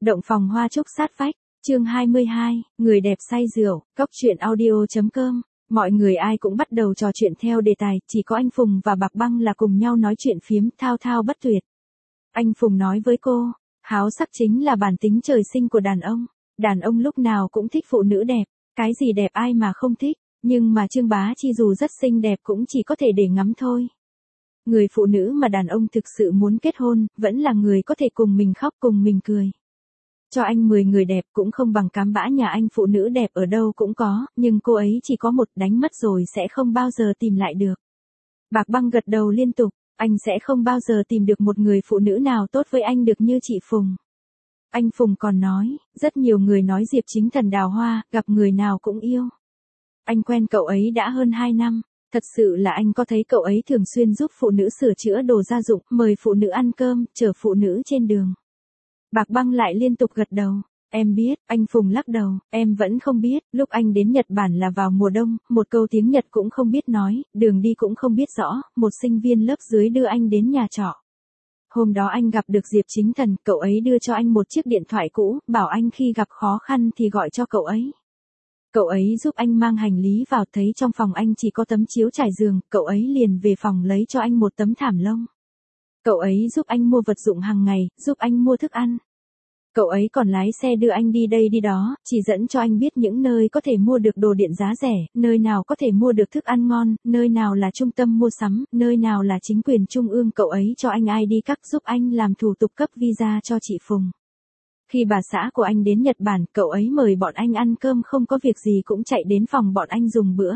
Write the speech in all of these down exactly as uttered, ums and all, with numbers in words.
Động phòng hoa trúc sát vách, chương hai mươi hai, người đẹp say rượu, cóc truyện audio chấm com. Mọi người ai cũng bắt đầu trò chuyện theo đề tài, chỉ có anh Phùng và Bạc Băng là cùng nhau nói chuyện phiếm thao thao bất tuyệt. Anh Phùng nói với cô, háo sắc chính là bản tính trời sinh của đàn ông, đàn ông lúc nào cũng thích phụ nữ đẹp, cái gì đẹp ai mà không thích, nhưng mà Trương Bá Chi dù rất xinh đẹp cũng chỉ có thể để ngắm thôi. Người phụ nữ mà đàn ông thực sự muốn kết hôn, vẫn là người có thể cùng mình khóc cùng mình cười. Cho anh mười người đẹp cũng không bằng cám bã nhà anh, phụ nữ đẹp ở đâu cũng có, nhưng cô ấy chỉ có một, đánh mất rồi sẽ không bao giờ tìm lại được. Bạc Băng gật đầu liên tục, anh sẽ không bao giờ tìm được một người phụ nữ nào tốt với anh được như chị Phùng. Anh Phùng còn nói, rất nhiều người nói Diệp Chính Thần đào hoa, gặp người nào cũng yêu. Anh quen cậu ấy đã hơn hai năm, thật sự là anh có thấy cậu ấy thường xuyên giúp phụ nữ sửa chữa đồ gia dụng, mời phụ nữ ăn cơm, chở phụ nữ trên đường. Bạc Băng lại liên tục gật đầu, em biết, anh Phùng lắc đầu, em vẫn không biết, lúc anh đến Nhật Bản là vào mùa đông, một câu tiếng Nhật cũng không biết nói, đường đi cũng không biết rõ, một sinh viên lớp dưới đưa anh đến nhà trọ. Hôm đó anh gặp được Diệp Chính Thần, cậu ấy đưa cho anh một chiếc điện thoại cũ, bảo anh khi gặp khó khăn thì gọi cho cậu ấy. Cậu ấy giúp anh mang hành lý vào, thấy trong phòng anh chỉ có tấm chiếu trải giường, cậu ấy liền về phòng lấy cho anh một tấm thảm lông. Cậu ấy giúp anh mua vật dụng hàng ngày, giúp anh mua thức ăn. Cậu ấy còn lái xe đưa anh đi đây đi đó, chỉ dẫn cho anh biết những nơi có thể mua được đồ điện giá rẻ, nơi nào có thể mua được thức ăn ngon, nơi nào là trung tâm mua sắm, nơi nào là chính quyền trung ương. Cậu ấy cho anh i đê card giúp anh làm thủ tục cấp visa cho chị Phùng. Khi bà xã của anh đến Nhật Bản, cậu ấy mời bọn anh ăn cơm, không có việc gì cũng chạy đến phòng bọn anh dùng bữa.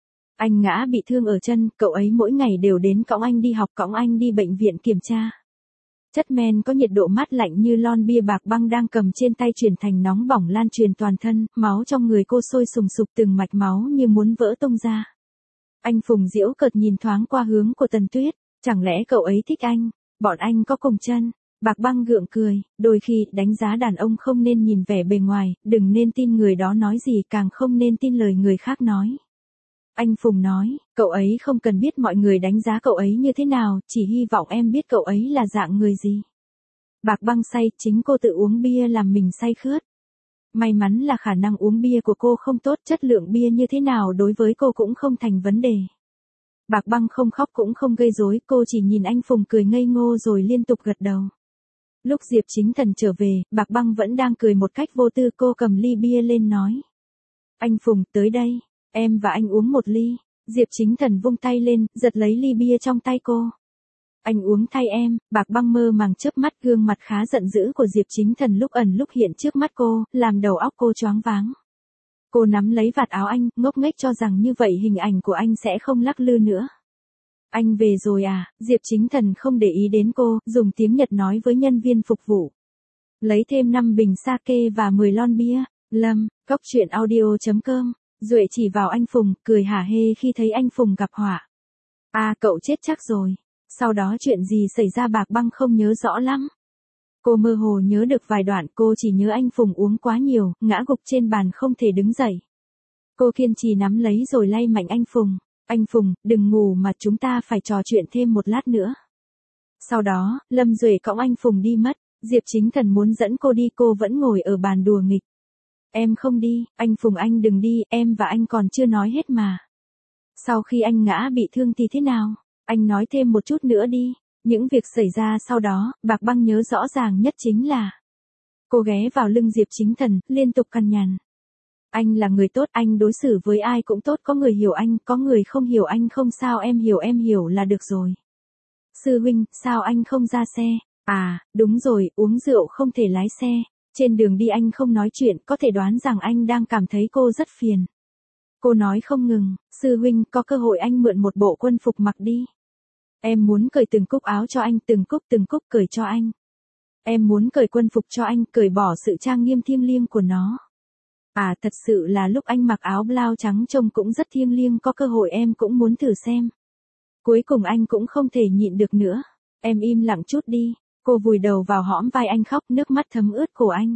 Anh ngã bị thương ở chân, cậu ấy mỗi ngày đều đến cõng anh đi học, cõng anh đi bệnh viện kiểm tra. Chất men có nhiệt độ mát lạnh như lon bia. Bạc Băng đang cầm trên tay chuyển thành nóng bỏng lan truyền toàn thân, máu trong người cô sôi sùng sục, từng mạch máu như muốn vỡ tung ra. Anh Phùng giễu cợt nhìn thoáng qua hướng của Tần Tuyết, chẳng lẽ cậu ấy thích anh, bọn anh có cùng chân. Bạc Băng gượng cười, đôi khi đánh giá đàn ông không nên nhìn vẻ bề ngoài, đừng nên tin người đó nói gì, càng không nên tin lời người khác nói. Anh Phùng nói, cậu ấy không cần biết mọi người đánh giá cậu ấy như thế nào, chỉ hy vọng em biết cậu ấy là dạng người gì. Bạc Băng say, chính cô tự uống bia làm mình say khướt. May mắn là khả năng uống bia của cô không tốt, chất lượng bia như thế nào đối với cô cũng không thành vấn đề. Bạc Băng không khóc cũng không gây rối, cô chỉ nhìn anh Phùng cười ngây ngô rồi liên tục gật đầu. Lúc Diệp Chính Thần trở về, Bạc Băng vẫn đang cười một cách vô tư, cô cầm ly bia lên nói. Anh Phùng, tới đây, em và anh uống một ly. Diệp Chính Thần vung tay lên, giật lấy ly bia trong tay cô. Anh uống thay em. Bạc Băng mơ màng chớp mắt, gương mặt khá giận dữ của Diệp Chính Thần lúc ẩn lúc hiện trước mắt cô, làm đầu óc cô choáng váng. Cô nắm lấy vạt áo anh, ngốc nghếch cho rằng như vậy hình ảnh của anh sẽ không lắc lư nữa. Anh về rồi à? Diệp Chính Thần không để ý đến cô, dùng tiếng Nhật nói với nhân viên phục vụ. Lấy thêm năm bình sake và mười lon bia. Lâm, cóc truyện audio chấm com. Duệ chỉ vào anh Phùng, cười hả hê khi thấy anh Phùng gặp họa. À, cậu chết chắc rồi. Sau đó chuyện gì xảy ra Bạc Băng không nhớ rõ lắm. Cô mơ hồ nhớ được vài đoạn, cô chỉ nhớ anh Phùng uống quá nhiều, ngã gục trên bàn không thể đứng dậy. Cô kiên trì nắm lấy rồi lay mạnh anh Phùng. Anh Phùng, đừng ngủ mà chúng ta phải trò chuyện thêm một lát nữa. Sau đó, Lâm Duệ cõng anh Phùng đi mất. Diệp Chính Thần muốn dẫn cô đi, cô vẫn ngồi ở bàn đùa nghịch. Em không đi, anh Phùng anh đừng đi, em và anh còn chưa nói hết mà. Sau khi anh ngã bị thương thì thế nào? Anh nói thêm một chút nữa đi. Những việc xảy ra sau đó, Bạc Băng nhớ rõ ràng nhất chính là cô ghé vào lưng Diệp Chính Thần, liên tục cằn nhằn. Anh là người tốt, anh đối xử với ai cũng tốt, có người hiểu anh, có người không hiểu anh không sao, em hiểu em hiểu là được rồi. Sư huynh, sao anh không ra xe? À, đúng rồi, uống rượu không thể lái xe. Trên đường đi anh không nói chuyện, có thể đoán rằng anh đang cảm thấy cô rất phiền. Cô nói không ngừng, sư huynh, có cơ hội anh mượn một bộ quân phục mặc đi. Em muốn cởi từng cúc áo cho anh, từng cúc từng cúc cởi cho anh. Em muốn cởi quân phục cho anh, cởi bỏ sự trang nghiêm thiêng liêng của nó. À, thật sự là lúc anh mặc áo blau trắng trông cũng rất thiêng liêng, có cơ hội em cũng muốn thử xem. Cuối cùng anh cũng không thể nhịn được nữa. Em im lặng chút đi. Cô vùi đầu vào hõm vai anh khóc, nước mắt thấm ướt cổ anh.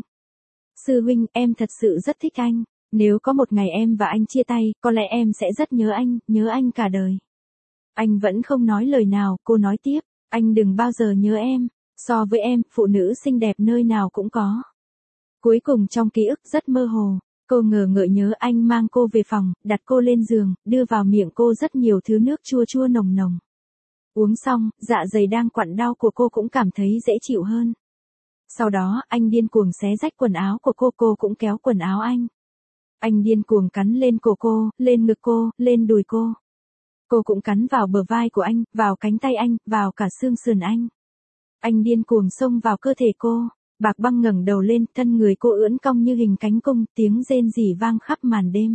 Sư huynh, em thật sự rất thích anh. Nếu có một ngày em và anh chia tay, có lẽ em sẽ rất nhớ anh, nhớ anh cả đời. Anh vẫn không nói lời nào, cô nói tiếp. Anh đừng bao giờ nhớ em. So với em, phụ nữ xinh đẹp nơi nào cũng có. Cuối cùng trong ký ức rất mơ hồ, cô ngờ ngợ nhớ anh mang cô về phòng, đặt cô lên giường, đưa vào miệng cô rất nhiều thứ nước chua chua nồng nồng. Uống xong, dạ dày đang quặn đau của cô cũng cảm thấy dễ chịu hơn. Sau đó, anh điên cuồng xé rách quần áo của cô, cô cũng kéo quần áo anh. Anh điên cuồng cắn lên cổ cô, lên ngực cô, lên đùi cô. Cô cũng cắn vào bờ vai của anh, vào cánh tay anh, vào cả xương sườn anh. Anh điên cuồng xông vào cơ thể cô. Bạc Băng ngẩng đầu lên, thân người cô ưỡn cong như hình cánh cung, tiếng rên rỉ vang khắp màn đêm.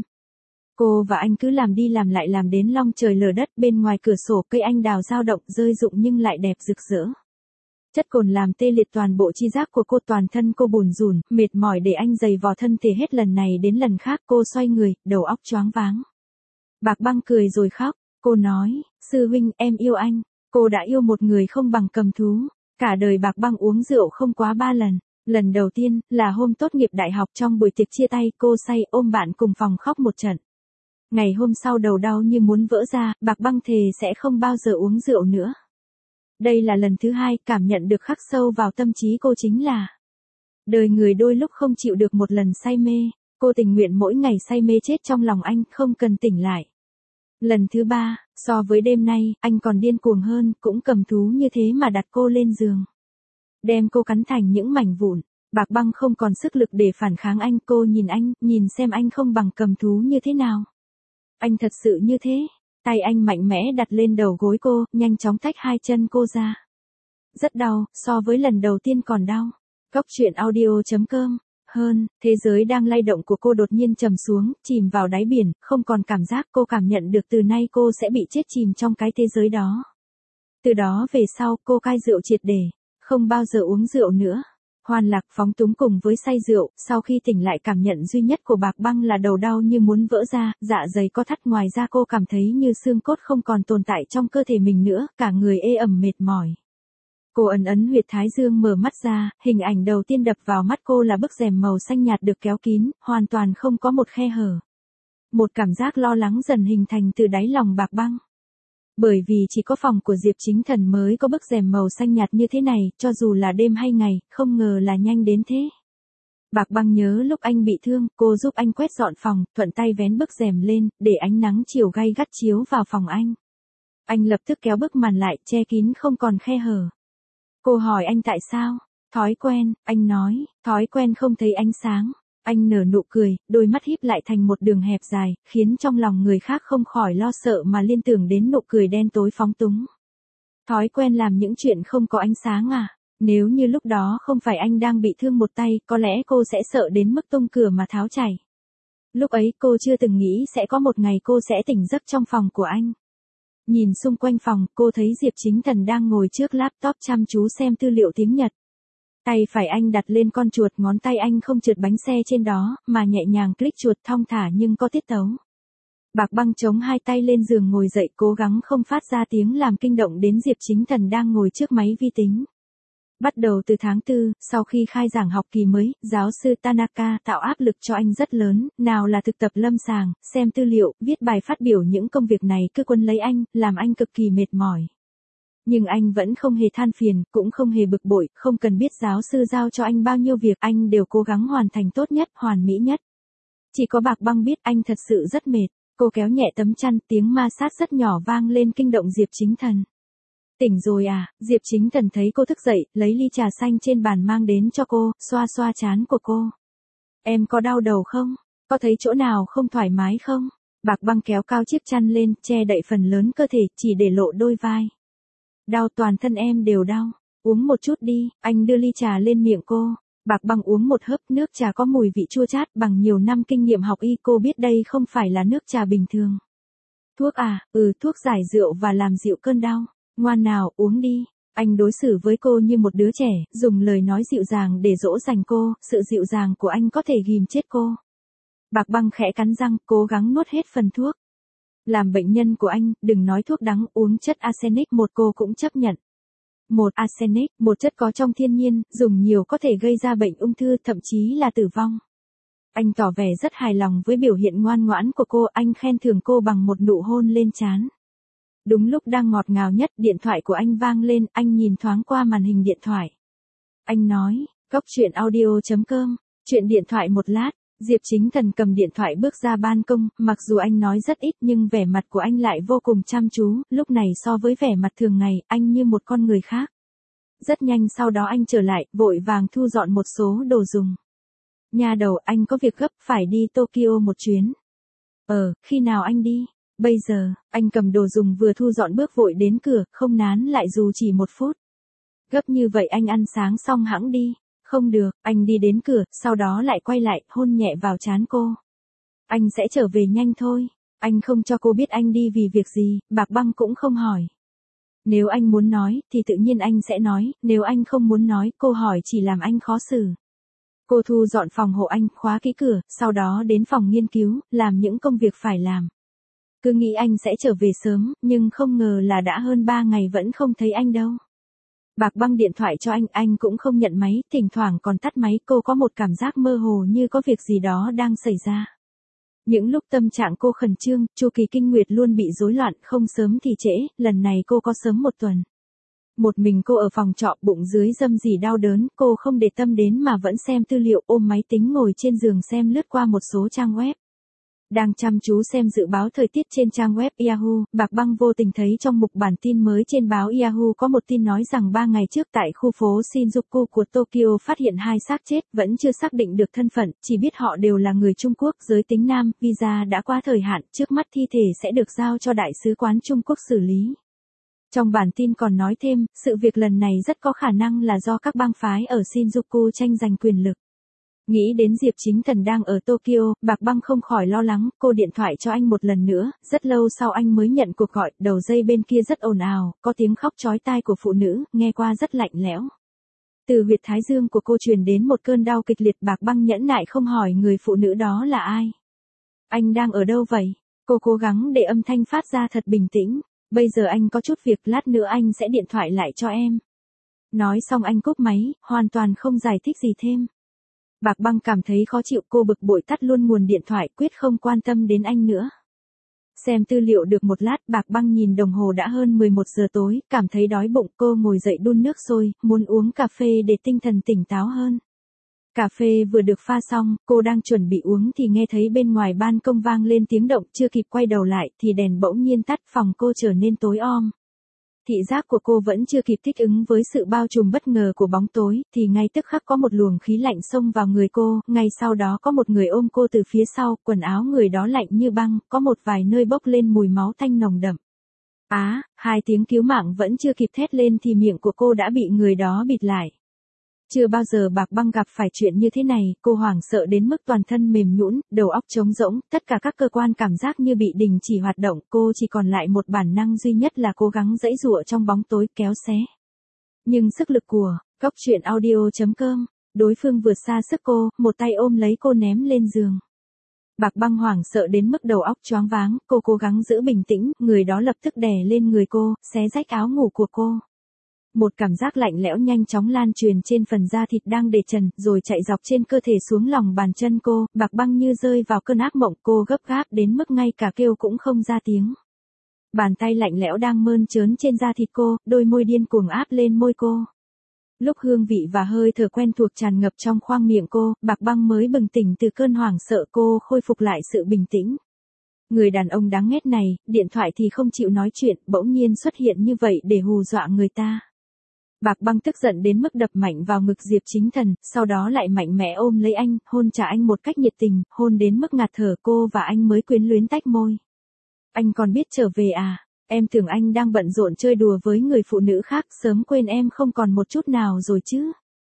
Cô và anh cứ làm đi làm lại làm đến long trời lở đất, bên ngoài cửa sổ cây anh đào dao động rơi rụng nhưng lại đẹp rực rỡ. Chất cồn làm tê liệt toàn bộ chi giác của cô, toàn thân cô bùn rùn, mệt mỏi để anh giày vò thân thể hết lần này đến lần khác. Cô xoay người, đầu óc choáng váng. Bạc Băng cười rồi khóc, cô nói, sư huynh em yêu anh, cô đã yêu một người không bằng cầm thú. Cả đời Bạc Băng uống rượu không quá ba lần. Lần đầu tiên, là hôm tốt nghiệp đại học trong buổi tiệc chia tay, cô say ôm bạn cùng phòng khóc một trận. Ngày hôm sau đầu đau như muốn vỡ ra, Bạc Băng thề sẽ không bao giờ uống rượu nữa. Đây là lần thứ hai, cảm nhận được khắc sâu vào tâm trí cô chính là đời người đôi lúc không chịu được một lần say mê, cô tình nguyện mỗi ngày say mê chết trong lòng anh, không cần tỉnh lại. Lần thứ ba, so với đêm nay, anh còn điên cuồng hơn, cũng cầm thú như thế mà đặt cô lên giường. Đem cô cắn thành những mảnh vụn. Bạc Băng không còn sức lực để phản kháng anh, cô nhìn anh, nhìn xem anh không bằng cầm thú như thế nào. Anh thật sự như thế. Tay anh mạnh mẽ đặt lên đầu gối cô, nhanh chóng tách hai chân cô ra. Rất đau, so với lần đầu tiên còn đau. Cốc truyện audio chấm com. Hơn, thế giới đang lay động của cô đột nhiên trầm xuống, chìm vào đáy biển, không còn cảm giác. Cô cảm nhận được từ nay cô sẽ bị chết chìm trong cái thế giới đó. Từ đó về sau, cô cai rượu triệt để, không bao giờ uống rượu nữa. Hoan lạc phóng túng cùng với say rượu, sau khi tỉnh lại cảm nhận duy nhất của Bạc Băng là đầu đau như muốn vỡ ra, dạ dày co thắt, ngoài ra cô cảm thấy như xương cốt không còn tồn tại trong cơ thể mình nữa, cả người ê ẩm mệt mỏi. Cô ấn ấn huyệt thái dương mở mắt ra, hình ảnh đầu tiên đập vào mắt cô là bức rèm màu xanh nhạt được kéo kín, hoàn toàn không có một khe hở. Một cảm giác lo lắng dần hình thành từ đáy lòng Bạc Băng. Bởi vì chỉ có phòng của Diệp Chính Thần mới có bức rèm màu xanh nhạt như thế này, cho dù là đêm hay ngày, không ngờ là nhanh đến thế. Bạc Băng nhớ lúc anh bị thương, cô giúp anh quét dọn phòng, thuận tay vén bức rèm lên, để ánh nắng chiều gay gắt chiếu vào phòng anh. Anh lập tức kéo bức màn lại, che kín không còn khe hở. Cô hỏi anh tại sao? Thói quen, anh nói, thói quen không thấy ánh sáng. Anh nở nụ cười, đôi mắt híp lại thành một đường hẹp dài, khiến trong lòng người khác không khỏi lo sợ mà liên tưởng đến nụ cười đen tối phóng túng. Thói quen làm những chuyện không có ánh sáng à? Nếu như lúc đó không phải anh đang bị thương một tay, có lẽ cô sẽ sợ đến mức tung cửa mà tháo chảy. Lúc ấy cô chưa từng nghĩ sẽ có một ngày cô sẽ tỉnh giấc trong phòng của anh. Nhìn xung quanh phòng, cô thấy Diệp Chính Thần đang ngồi trước laptop chăm chú xem tư liệu tiếng Nhật. Tay phải anh đặt lên con chuột, ngón tay anh không trượt bánh xe trên đó, mà nhẹ nhàng click chuột thong thả nhưng có tiết tấu. Bạc Băng chống hai tay lên giường ngồi dậy, cố gắng không phát ra tiếng làm kinh động đến Diệp Chính Thần đang ngồi trước máy vi tính. Bắt đầu từ tháng tư, sau khi khai giảng học kỳ mới, giáo sư Tanaka tạo áp lực cho anh rất lớn, nào là thực tập lâm sàng, xem tư liệu, viết bài phát biểu, những công việc này cứ quấn lấy anh, làm anh cực kỳ mệt mỏi. Nhưng anh vẫn không hề than phiền, cũng không hề bực bội, không cần biết giáo sư giao cho anh bao nhiêu việc, anh đều cố gắng hoàn thành tốt nhất, hoàn mỹ nhất. Chỉ có Bạc Băng biết anh thật sự rất mệt, cô kéo nhẹ tấm chăn, tiếng ma sát rất nhỏ vang lên kinh động Diệp Chính Thần. Tỉnh rồi à? Diệp Chính Thần thấy cô thức dậy, lấy ly trà xanh trên bàn mang đến cho cô, xoa xoa trán của cô. Em có đau đầu không? Có thấy chỗ nào không thoải mái không? Bạc Băng kéo cao chiếc chăn lên, che đậy phần lớn cơ thể, chỉ để lộ đôi vai. Đau, toàn thân em đều đau. Uống một chút đi, anh đưa ly trà lên miệng cô. Bạc Băng uống một hớp, nước trà có mùi vị chua chát, bằng nhiều năm kinh nghiệm học y cô biết đây không phải là nước trà bình thường. Thuốc à? Ừ, thuốc giải rượu và làm dịu cơn đau. Ngoan nào, uống đi. Anh đối xử với cô như một đứa trẻ, dùng lời nói dịu dàng để dỗ dành cô, sự dịu dàng của anh có thể ghìm chết cô. Bạc Băng khẽ cắn răng, cố gắng nuốt hết phần thuốc. Làm bệnh nhân của anh, đừng nói thuốc đắng, uống chất arsenic một cô cũng chấp nhận. Một arsenic, một chất có trong thiên nhiên, dùng nhiều có thể gây ra bệnh ung thư, thậm chí là tử vong. Anh tỏ vẻ rất hài lòng với biểu hiện ngoan ngoãn của cô, anh khen thưởng cô bằng một nụ hôn lên trán. Đúng lúc đang ngọt ngào nhất, điện thoại của anh vang lên, anh nhìn thoáng qua màn hình điện thoại. Anh nói, cốc truyện audio chấm com, Chuyện điện thoại một lát, Diệp Chính Thần cầm điện thoại bước ra ban công, mặc dù anh nói rất ít nhưng vẻ mặt của anh lại vô cùng chăm chú, lúc này so với vẻ mặt thường ngày, anh như một con người khác. Rất nhanh sau đó anh trở lại, vội vàng thu dọn một số đồ dùng. Nha đầu, anh có việc gấp, phải đi Tokyo một chuyến. Ờ, khi nào anh đi? Bây giờ, anh cầm đồ dùng vừa thu dọn bước vội đến cửa, không nán lại dù chỉ một phút. Gấp như vậy anh ăn sáng xong hẵng đi. Không được, anh đi đến cửa, sau đó lại quay lại, hôn nhẹ vào trán cô. Anh sẽ trở về nhanh thôi. Anh không cho cô biết anh đi vì việc gì, Bạc Băng cũng không hỏi. Nếu anh muốn nói, thì tự nhiên anh sẽ nói, nếu anh không muốn nói, cô hỏi chỉ làm anh khó xử. Cô thu dọn phòng hộ anh, khóa kỹ cửa, sau đó đến phòng nghiên cứu, làm những công việc phải làm. Cứ nghĩ anh sẽ trở về sớm, nhưng không ngờ là đã hơn ba ngày vẫn không thấy anh đâu. Bạc Băng điện thoại cho anh, anh cũng không nhận máy, thỉnh thoảng còn tắt máy, cô có một cảm giác mơ hồ như có việc gì đó đang xảy ra. Những lúc tâm trạng cô khẩn trương, chu kỳ kinh nguyệt luôn bị rối loạn, không sớm thì trễ, lần này cô có sớm một tuần. Một mình cô ở phòng trọ, bụng dưới râm rỉ đau đớn, cô không để tâm đến mà vẫn xem tư liệu, ôm máy tính ngồi trên giường xem lướt qua một số trang web. Đang chăm chú xem dự báo thời tiết trên trang web Yahoo, Bạc Băng vô tình thấy trong mục bản tin mới trên báo Yahoo có một tin nói rằng ba ngày trước tại khu phố Shinjuku của Tokyo phát hiện hai xác chết, vẫn chưa xác định được thân phận, chỉ biết họ đều là người Trung Quốc, giới tính nam, visa đã qua thời hạn, trước mắt thi thể sẽ được giao cho Đại sứ quán Trung Quốc xử lý. Trong bản tin còn nói thêm, sự việc lần này rất có khả năng là do các bang phái ở Shinjuku tranh giành quyền lực. Nghĩ đến Diệp Chính Thần đang ở Tokyo, Bạc Băng không khỏi lo lắng, cô điện thoại cho anh một lần nữa, rất lâu sau anh mới nhận cuộc gọi, đầu dây bên kia rất ồn ào, có tiếng khóc chói tai của phụ nữ, nghe qua rất lạnh lẽo. Từ huyệt thái dương của cô truyền đến một cơn đau kịch liệt, Bạc Băng nhẫn nại không hỏi người phụ nữ đó là ai. Anh đang ở đâu vậy? Cô cố gắng để âm thanh phát ra thật bình tĩnh. Bây giờ anh có chút việc, lát nữa anh sẽ điện thoại lại cho em. Nói xong anh cúp máy, hoàn toàn không giải thích gì thêm. Bạc Băng cảm thấy khó chịu, cô bực bội tắt luôn nguồn điện thoại, quyết không quan tâm đến anh nữa. Xem tư liệu được một lát, Bạc Băng nhìn đồng hồ đã hơn mười một giờ tối, cảm thấy đói bụng, cô ngồi dậy đun nước sôi, muốn uống cà phê để tinh thần tỉnh táo hơn. Cà phê vừa được pha xong, cô đang chuẩn bị uống thì nghe thấy bên ngoài ban công vang lên tiếng động, chưa kịp quay đầu lại thì đèn bỗng nhiên tắt, phòng cô trở nên tối om. Thị giác của cô vẫn chưa kịp thích ứng với sự bao trùm bất ngờ của bóng tối, thì ngay tức khắc có một luồng khí lạnh xông vào người cô, ngay sau đó có một người ôm cô từ phía sau, quần áo người đó lạnh như băng, có một vài nơi bốc lên mùi máu tanh nồng đậm. Á, à, hai tiếng cứu mạng vẫn chưa kịp thét lên thì miệng của cô đã bị người đó bịt lại. Chưa bao giờ Bạc Băng gặp phải chuyện như thế này, cô hoảng sợ đến mức toàn thân mềm nhũn, đầu óc trống rỗng, tất cả các cơ quan cảm giác như bị đình chỉ hoạt động, cô chỉ còn lại một bản năng duy nhất là cố gắng giãy giụa trong bóng tối, kéo xé. Nhưng sức lực của Góc Truyện Audio chấm com, đối phương vượt xa sức cô, một tay ôm lấy cô ném lên giường. Bạc Băng hoảng sợ đến mức đầu óc choáng váng, cô cố gắng giữ bình tĩnh, người đó lập tức đè lên người cô, xé rách áo ngủ của cô. Một cảm giác lạnh lẽo nhanh chóng lan truyền trên phần da thịt đang để trần, rồi chạy dọc trên cơ thể xuống lòng bàn chân cô, Bạc Băng như rơi vào cơn ác mộng, cô gấp gáp đến mức ngay cả kêu cũng không ra tiếng. Bàn tay lạnh lẽo đang mơn trớn trên da thịt cô, đôi môi điên cuồng áp lên môi cô. Lúc hương vị và hơi thở quen thuộc tràn ngập trong khoang miệng cô, Bạc Băng mới bừng tỉnh từ cơn hoảng sợ, cô khôi phục lại sự bình tĩnh. Người đàn ông đáng ghét này, điện thoại thì không chịu nói chuyện, bỗng nhiên xuất hiện như vậy để hù dọa người ta. Bạc Băng tức giận đến mức đập mạnh vào ngực Diệp Chính Thần, sau đó lại mạnh mẽ ôm lấy anh, hôn trả anh một cách nhiệt tình, hôn đến mức ngạt thở, cô và anh mới quyến luyến tách môi. Anh còn biết trở về à? Em tưởng anh đang bận rộn chơi đùa với người phụ nữ khác, sớm quên em không còn một chút nào rồi chứ.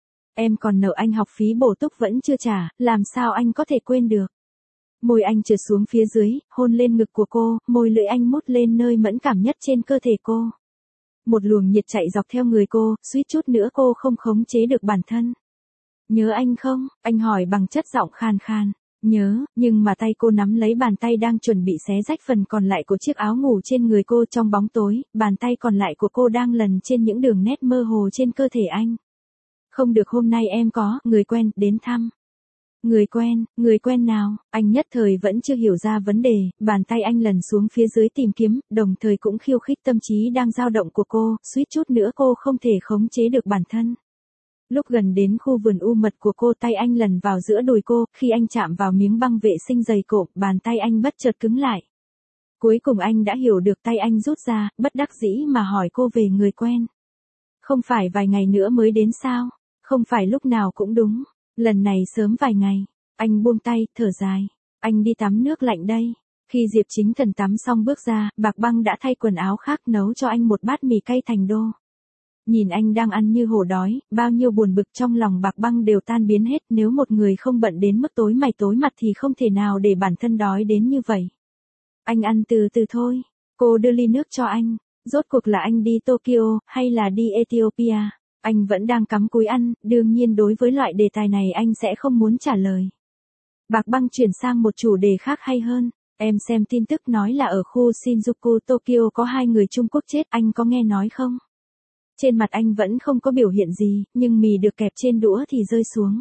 Em còn nợ anh học phí bổ túc vẫn chưa trả, làm sao anh có thể quên được. Môi anh trượt xuống phía dưới, hôn lên ngực của cô, môi lưỡi anh mút lên nơi mẫn cảm nhất trên cơ thể cô. Một luồng nhiệt chạy dọc theo người cô, suýt chút nữa cô không khống chế được bản thân. Nhớ anh không? Anh hỏi bằng chất giọng khan khan. Nhớ, nhưng mà tay cô nắm lấy bàn tay đang chuẩn bị xé rách phần còn lại của chiếc áo ngủ trên người cô trong bóng tối, bàn tay còn lại của cô đang lần trên những đường nét mơ hồ trên cơ thể anh. Không được, hôm nay em có người quen đến thăm. Người quen, người quen nào? Anh nhất thời vẫn chưa hiểu ra vấn đề, bàn tay anh lần xuống phía dưới tìm kiếm, đồng thời cũng khiêu khích tâm trí đang dao động của cô, suýt chút nữa cô không thể khống chế được bản thân. Lúc gần đến khu vườn u mật của cô, tay anh lần vào giữa đùi cô, khi anh chạm vào miếng băng vệ sinh dày cộm, bàn tay anh bất chợt cứng lại. Cuối cùng anh đã hiểu được, tay anh rút ra, bất đắc dĩ mà hỏi cô về người quen. Không phải vài ngày nữa mới đến sao? Không phải lúc nào cũng đúng. Lần này sớm vài ngày. Anh buông tay, thở dài. Anh đi tắm nước lạnh đây. Khi Diệp Chính Thần tắm xong bước ra, Bạc Băng đã thay quần áo khác nấu cho anh một bát mì cay thành đô. Nhìn anh đang ăn như hổ đói, bao nhiêu buồn bực trong lòng Bạc Băng đều tan biến hết. Nếu một người không bận đến mức tối mày tối mặt thì không thể nào để bản thân đói đến như vậy. Anh ăn từ từ thôi. Cô đưa ly nước cho anh. Rốt cuộc là anh đi Tokyo, hay là đi Ethiopia? Anh vẫn đang cắm cúi ăn, đương nhiên đối với loại đề tài này anh sẽ không muốn trả lời. Bạc Băng chuyển sang một chủ đề khác hay hơn. Em xem tin tức nói là ở khu Shinjuku, Tokyo có hai người Trung Quốc chết, anh có nghe nói không? Trên mặt anh vẫn không có biểu hiện gì, nhưng mì được kẹp trên đũa thì rơi xuống.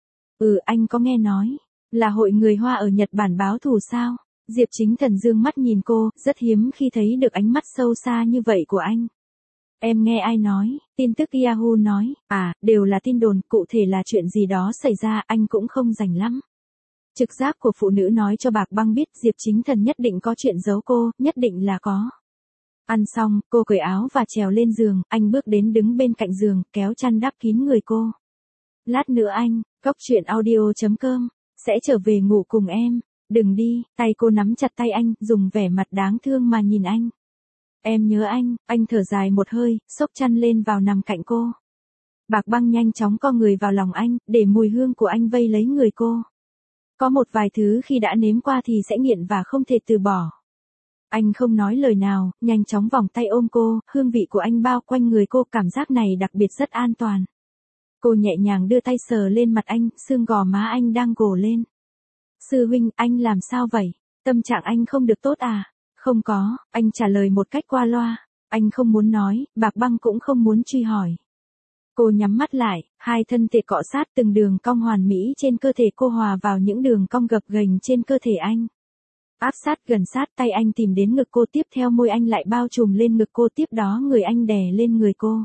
Ừ, anh có nghe nói. Là hội người Hoa ở Nhật Bản báo thù sao? Diệp Chính Thần dương mắt nhìn cô, rất hiếm khi thấy được ánh mắt sâu xa như vậy của anh. Em nghe ai nói? Tin tức Yahoo nói. À, đều là tin đồn, cụ thể là chuyện gì đó xảy ra, anh cũng không rành lắm. Trực giác của phụ nữ nói cho Bạc Băng biết Diệp Chính Thần nhất định có chuyện giấu cô, nhất định là có. Ăn xong, cô cởi áo và trèo lên giường, anh bước đến đứng bên cạnh giường, kéo chăn đắp kín người cô. Lát nữa anh, cóc truyện audio chấm com, sẽ trở về ngủ cùng em. Đừng đi, tay cô nắm chặt tay anh, dùng vẻ mặt đáng thương mà nhìn anh. Em nhớ anh, anh thở dài một hơi, xốc chăn lên vào nằm cạnh cô. Bạc Băng nhanh chóng co người vào lòng anh, để mùi hương của anh vây lấy người cô. Có một vài thứ khi đã nếm qua thì sẽ nghiện và không thể từ bỏ. Anh không nói lời nào, nhanh chóng vòng tay ôm cô, hương vị của anh bao quanh người cô, cảm giác này đặc biệt rất an toàn. Cô nhẹ nhàng đưa tay sờ lên mặt anh, xương gò má anh đang gồ lên. Sư huynh, anh làm sao vậy? Tâm trạng anh không được tốt à? Không có, anh trả lời một cách qua loa. Anh không muốn nói, Bạc Băng cũng không muốn truy hỏi. Cô nhắm mắt lại, hai thân thể cọ sát, từng đường cong hoàn mỹ trên cơ thể cô hòa vào những đường cong gập ghềnh trên cơ thể anh. Áp sát gần sát, tay anh tìm đến ngực cô, tiếp theo môi anh lại bao trùm lên ngực cô, tiếp đó người anh đè lên người cô.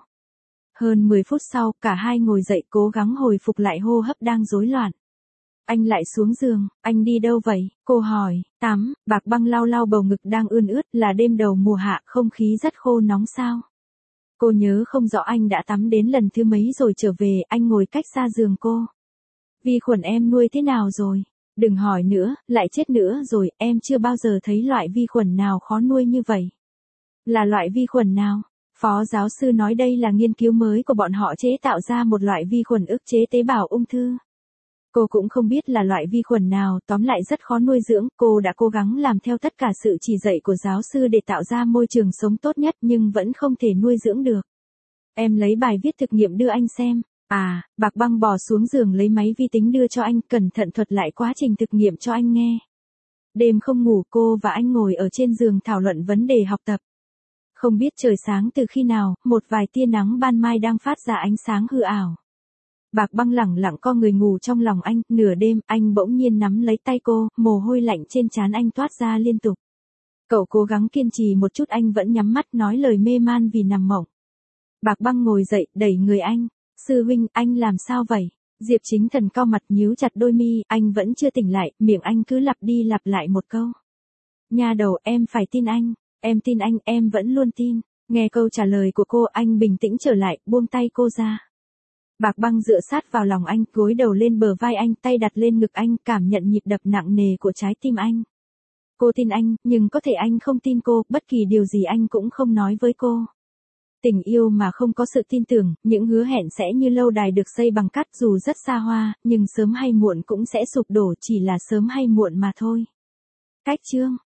Hơn mười phút sau, cả hai ngồi dậy cố gắng hồi phục lại hô hấp đang rối loạn. Anh lại xuống giường, anh đi đâu vậy? Cô hỏi. Tắm. Bạc Băng lau lau bầu ngực đang ươn ướt, là đêm đầu mùa hạ, không khí rất khô nóng sao? Cô nhớ không rõ anh đã tắm đến lần thứ mấy rồi trở về, anh ngồi cách xa giường cô. Vi khuẩn em nuôi thế nào rồi? Đừng hỏi nữa, lại chết nữa rồi, em chưa bao giờ thấy loại vi khuẩn nào khó nuôi như vậy. Là loại vi khuẩn nào? Phó giáo sư nói đây là nghiên cứu mới của bọn họ chế tạo ra một loại vi khuẩn ức chế tế bào ung thư. Cô cũng không biết là loại vi khuẩn nào, tóm lại rất khó nuôi dưỡng, cô đã cố gắng làm theo tất cả sự chỉ dạy của giáo sư để tạo ra môi trường sống tốt nhất nhưng vẫn không thể nuôi dưỡng được. Em lấy bài viết thực nghiệm đưa anh xem. À, Bạc Băng bò xuống giường lấy máy vi tính đưa cho anh, cẩn thận thuật lại quá trình thực nghiệm cho anh nghe. Đêm không ngủ, cô và anh ngồi ở trên giường thảo luận vấn đề học tập. Không biết trời sáng từ khi nào, một vài tia nắng ban mai đang phát ra ánh sáng hư ảo. Bạc Băng lẳng lặng co người ngủ trong lòng anh, nửa đêm, anh bỗng nhiên nắm lấy tay cô, mồ hôi lạnh trên trán anh toát ra liên tục. Cậu cố gắng kiên trì một chút, anh vẫn nhắm mắt nói lời mê man vì nằm mộng. Bạc Băng ngồi dậy, đẩy người anh. Sư huynh, anh làm sao vậy? Diệp Chính Thần cau mặt nhíu chặt đôi mi, anh vẫn chưa tỉnh lại, miệng anh cứ lặp đi lặp lại một câu. Nha đầu, em phải tin anh, em tin anh, em vẫn luôn tin. Nghe câu trả lời của cô, anh bình tĩnh trở lại, buông tay cô ra. Bạc Băng dựa sát vào lòng anh, gối đầu lên bờ vai anh, tay đặt lên ngực anh, cảm nhận nhịp đập nặng nề của trái tim anh. Cô tin anh, nhưng có thể anh không tin cô, bất kỳ điều gì anh cũng không nói với cô. Tình yêu mà không có sự tin tưởng, những hứa hẹn sẽ như lâu đài được xây bằng cát, dù rất xa hoa, nhưng sớm hay muộn cũng sẽ sụp đổ, chỉ là sớm hay muộn mà thôi. Cách chương